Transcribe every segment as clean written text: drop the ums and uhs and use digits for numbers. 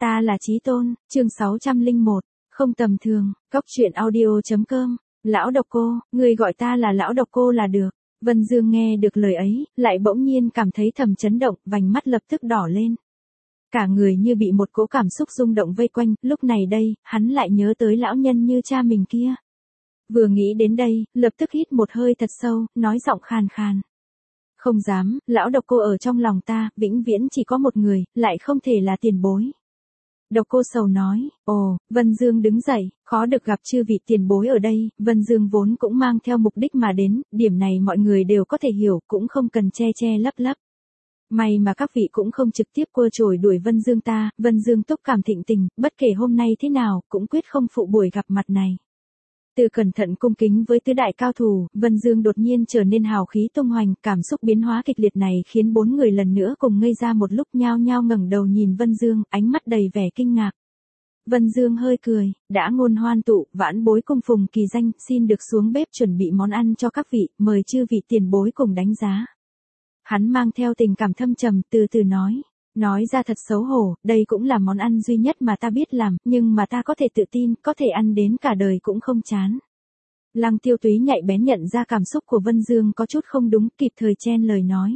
Ta là Chí Tôn, chương 601, không tầm thường, Cóc truyện audio.com, lão độc cô, ngươi gọi ta là lão độc cô là được. Vân Dương nghe được lời ấy, lại bỗng nhiên cảm thấy thầm chấn động, vành mắt lập tức đỏ lên. Cả người như bị một cỗ cảm xúc rung động vây quanh, lúc này đây, hắn lại nhớ tới lão nhân như cha mình kia. Vừa nghĩ đến đây, lập tức hít một hơi thật sâu, nói giọng khàn khàn. Không dám, lão độc cô ở trong lòng ta, vĩnh viễn chỉ có một người, lại không thể là tiền bối. Độc cô sầu nói, ồ, Vân Dương đứng dậy, khó được gặp chư vị tiền bối ở đây, Vân Dương vốn cũng mang theo mục đích mà đến, điểm này mọi người đều có thể hiểu, cũng không cần che che lấp lấp. May mà các vị cũng không trực tiếp quơ chổi đuổi Vân Dương ta, Vân Dương túc cảm thịnh tình, bất kể hôm nay thế nào, cũng quyết không phụ buổi gặp mặt này. Từ cẩn thận cung kính với tứ đại cao thủ, Vân Dương đột nhiên trở nên hào khí tung hoành, cảm xúc biến hóa kịch liệt này khiến bốn người lần nữa cùng ngây ra một lúc nhao nhao ngẩng đầu nhìn Vân Dương, ánh mắt đầy vẻ kinh ngạc. Vân Dương hơi cười, đã ngôn hoan tụ, vãn bối cung phùng kỳ danh, xin được xuống bếp chuẩn bị món ăn cho các vị, mời chư vị tiền bối cùng đánh giá. Hắn mang theo tình cảm thâm trầm, từ từ nói ra thật xấu hổ, đây cũng là món ăn duy nhất mà ta biết làm, nhưng mà ta có thể tự tin, có thể ăn đến cả đời cũng không chán. Lăng Tiêu Túy nhạy bén nhận ra cảm xúc của Vân Dương có chút không đúng, kịp thời chen lời nói.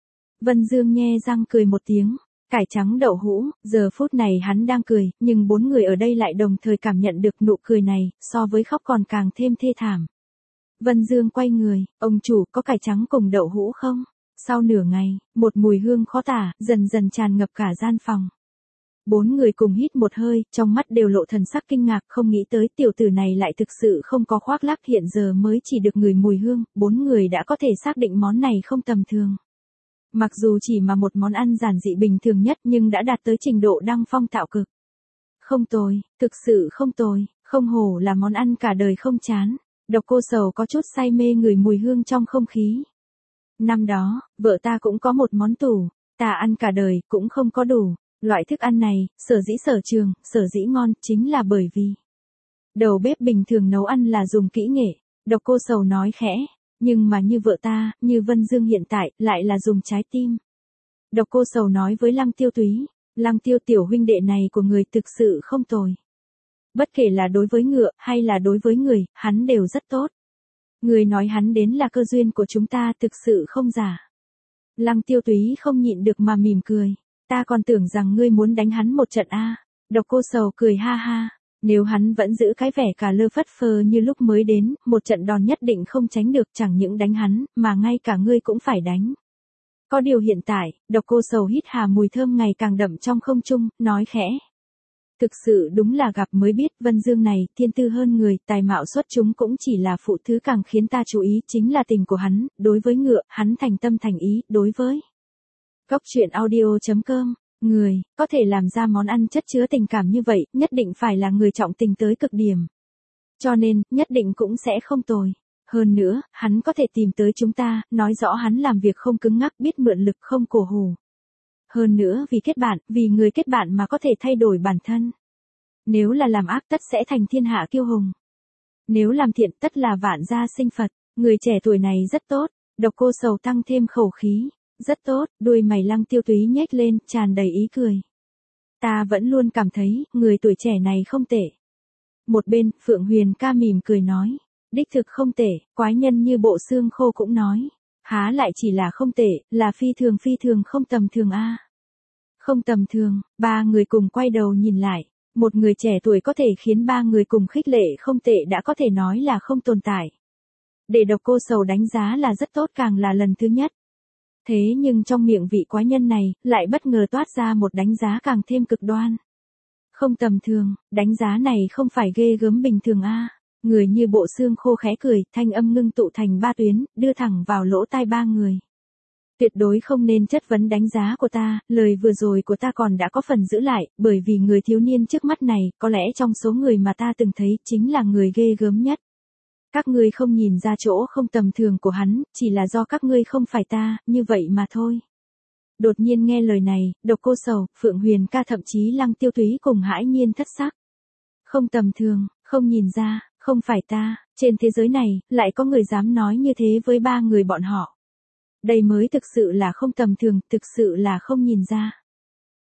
Vân Dương nhe răng cười một tiếng, cải trắng đậu hũ, giờ phút này hắn đang cười, nhưng bốn người ở đây lại đồng thời cảm nhận được nụ cười này, so với khóc còn càng thêm thê thảm. Vân Dương quay người, ông chủ có cải trắng cùng đậu hũ không? Sau nửa ngày, một mùi hương khó tả, dần dần tràn ngập cả gian phòng. Bốn người cùng hít một hơi, trong mắt đều lộ thần sắc kinh ngạc, không nghĩ tới tiểu tử này lại thực sự không có khoác lác, hiện giờ mới chỉ được ngửi mùi hương, bốn người đã có thể xác định món này không tầm thường. Mặc dù chỉ mà một món ăn giản dị bình thường nhất nhưng đã đạt tới trình độ đăng phong tạo cực. Không tồi, thực sự không tồi, không hổ là món ăn cả đời không chán. Độc Cô Sầu có chút say mê ngửi mùi hương trong không khí. Năm đó, vợ ta cũng có một món tủ, ta ăn cả đời, cũng không có đủ. Loại thức ăn này, sở dĩ sở trường, sở dĩ ngon, chính là bởi vì đầu bếp bình thường nấu ăn là dùng kỹ nghệ. Độc Cô Sầu nói khẽ, nhưng mà như vợ ta, như Vân Dương hiện tại, lại là dùng trái tim. Độc Cô Sầu nói với Lăng Tiêu Túy, Lăng Tiêu tiểu huynh đệ này của người thực sự không tồi. Bất kể là đối với ngựa, hay là đối với người, hắn đều rất tốt. Người nói hắn đến là cơ duyên của chúng ta, thực sự không giả. Lăng Tiêu Túy không nhịn được mà mỉm cười. Ta còn tưởng rằng ngươi muốn đánh hắn một trận a. Độc Cô Sầu cười ha ha. Nếu hắn vẫn giữ cái vẻ cả lơ phất phơ như lúc mới đến, một trận đòn nhất định không tránh được, chẳng những đánh hắn, mà ngay cả ngươi cũng phải đánh. Có điều hiện tại, Độc Cô Sầu hít hà mùi thơm ngày càng đậm trong không trung, nói khẽ. Thực sự đúng là gặp mới biết, Vân Dương này, thiên tư hơn người, tài mạo xuất chúng cũng chỉ là phụ thứ, càng khiến ta chú ý chính là tình của hắn, đối với ngựa, hắn thành tâm thành ý, đối với Cóc truyện audio.com, người, có thể làm ra món ăn chất chứa tình cảm như vậy, nhất định phải là người trọng tình tới cực điểm. Cho nên, nhất định cũng sẽ không tồi. Hơn nữa, hắn có thể tìm tới chúng ta, nói rõ hắn làm việc không cứng ngắc, biết mượn lực không cổ hủ. Hơn nữa vì kết bạn, vì người kết bạn mà có thể thay đổi bản thân. Nếu là làm ác tất sẽ thành thiên hạ kiêu hùng. Nếu làm thiện tất là vạn gia sinh Phật. Người trẻ tuổi này rất tốt. Độc Cô Sầu tăng thêm khẩu khí. Rất tốt, đuôi mày Lăng Tiêu Túy nhếch lên, tràn đầy ý cười. Ta vẫn luôn cảm thấy, người tuổi trẻ này không tệ. Một bên, Phượng Huyền ca mỉm cười nói. Đích thực không tệ, quái nhân như Bộ Xương Khô cũng nói. Há lại chỉ là không tệ, là phi thường không tầm thường a. Không tầm thường, ba người cùng quay đầu nhìn lại. Một người trẻ tuổi có thể khiến ba người cùng khích lệ không tệ đã có thể nói là không tồn tại. Để Độc Cô Sầu đánh giá là rất tốt, càng là lần thứ nhất. Thế nhưng trong miệng vị quái nhân này, lại bất ngờ toát ra một đánh giá càng thêm cực đoan. Không tầm thường, đánh giá này không phải ghê gớm bình thường a. Người như Bộ Xương Khô khẽ cười, thanh âm ngưng tụ thành ba tuyến, đưa thẳng vào lỗ tai ba người. Tuyệt đối không nên chất vấn đánh giá của ta, lời vừa rồi của ta còn đã có phần giữ lại, bởi vì người thiếu niên trước mắt này, có lẽ trong số người mà ta từng thấy, chính là người ghê gớm nhất. Các ngươi không nhìn ra chỗ không tầm thường của hắn, chỉ là do các ngươi không phải ta, như vậy mà thôi. Đột nhiên nghe lời này, Độc Cô Sầu, Phượng Huyền ca thậm chí Lăng Tiêu Túy cùng hãi nhiên thất sắc. Không tầm thường, không nhìn ra, không phải ta, trên thế giới này, lại có người dám nói như thế với ba người bọn họ. Đây mới thực sự là không tầm thường, thực sự là không nhìn ra.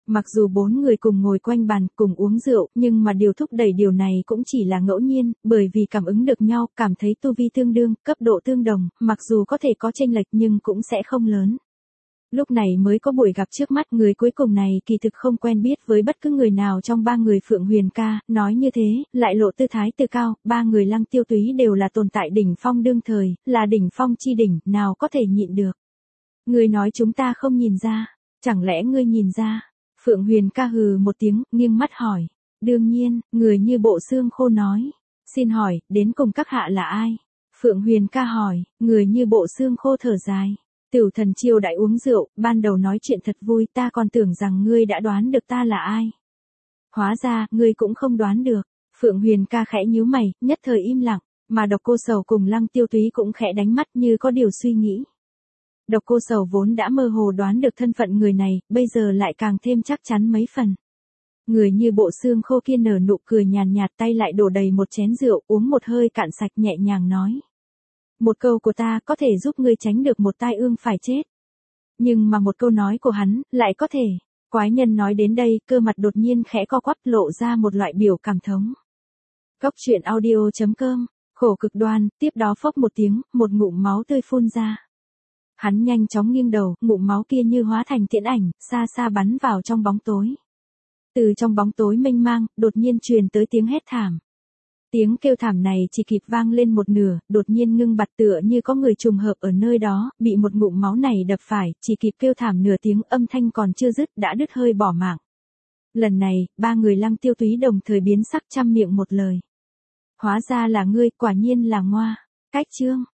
Mặc dù 4 người cùng ngồi quanh bàn, cùng uống rượu, nhưng mà điều thúc đẩy điều này cũng chỉ là ngẫu nhiên, bởi vì cảm ứng được nhau, cảm thấy tu vi tương đương, cấp độ tương đồng, mặc dù có thể có chênh lệch nhưng cũng sẽ không lớn. Lúc này mới có buổi gặp trước mắt, người cuối cùng này kỳ thực không quen biết với bất cứ người nào trong 3 người Phượng Huyền ca, nói như thế, lại lộ tư thái tự cao, 3 người Lăng Tiêu Túy đều là tồn tại đỉnh phong đương thời, là đỉnh phong chi đỉnh, nào có thể nhịn được. Người nói chúng ta không nhìn ra, chẳng lẽ ngươi nhìn ra? Phượng Huyền ca hừ một tiếng, nghiêng mắt hỏi. Đương nhiên, người như bộ xương khô nói. Xin hỏi, đến cùng các hạ là ai? Phượng Huyền ca hỏi, người như bộ xương khô thở dài. Tiểu thần chiêu đại uống rượu, ban đầu nói chuyện thật vui, ta còn tưởng rằng ngươi đã đoán được ta là ai. Hóa ra, ngươi cũng không đoán được. Phượng Huyền ca khẽ nhíu mày, nhất thời im lặng, mà Độc Cô Sầu cùng Lăng Tiêu Túy cũng khẽ đánh mắt như có điều suy nghĩ. Độc Cô Sầu vốn đã mơ hồ đoán được thân phận người này, bây giờ lại càng thêm chắc chắn mấy phần. Người như bộ xương khô kia nở nụ cười nhàn nhạt, tay lại đổ đầy một chén rượu, uống một hơi cạn sạch, nhẹ nhàng nói. Một câu của ta có thể giúp ngươi tránh được một tai ương phải chết. Nhưng mà một câu nói của hắn, lại có thể. Quái nhân nói đến đây, cơ mặt đột nhiên khẽ co quắp, lộ ra một loại biểu cảm thống. Góc truyện audio.com, khổ cực đoan, tiếp đó phốc một tiếng, một ngụm máu tươi phun ra. Hắn nhanh chóng nghiêng đầu, ngụm máu kia như hóa thành tiễn ảnh, xa xa bắn vào trong bóng tối. Từ trong bóng tối mênh mang, đột nhiên truyền tới tiếng hét thảm. Tiếng kêu thảm này chỉ kịp vang lên một nửa, đột nhiên ngưng bặt, tựa như có người trùng hợp ở nơi đó, bị một ngụm máu này đập phải, chỉ kịp kêu thảm nửa tiếng, âm thanh còn chưa dứt đã đứt hơi bỏ mạng. Lần này, 3 người Lăng Tiêu Túy đồng thời biến sắc, trăm miệng một lời. Hóa ra là ngươi, quả nhiên là ngoa. Cách chương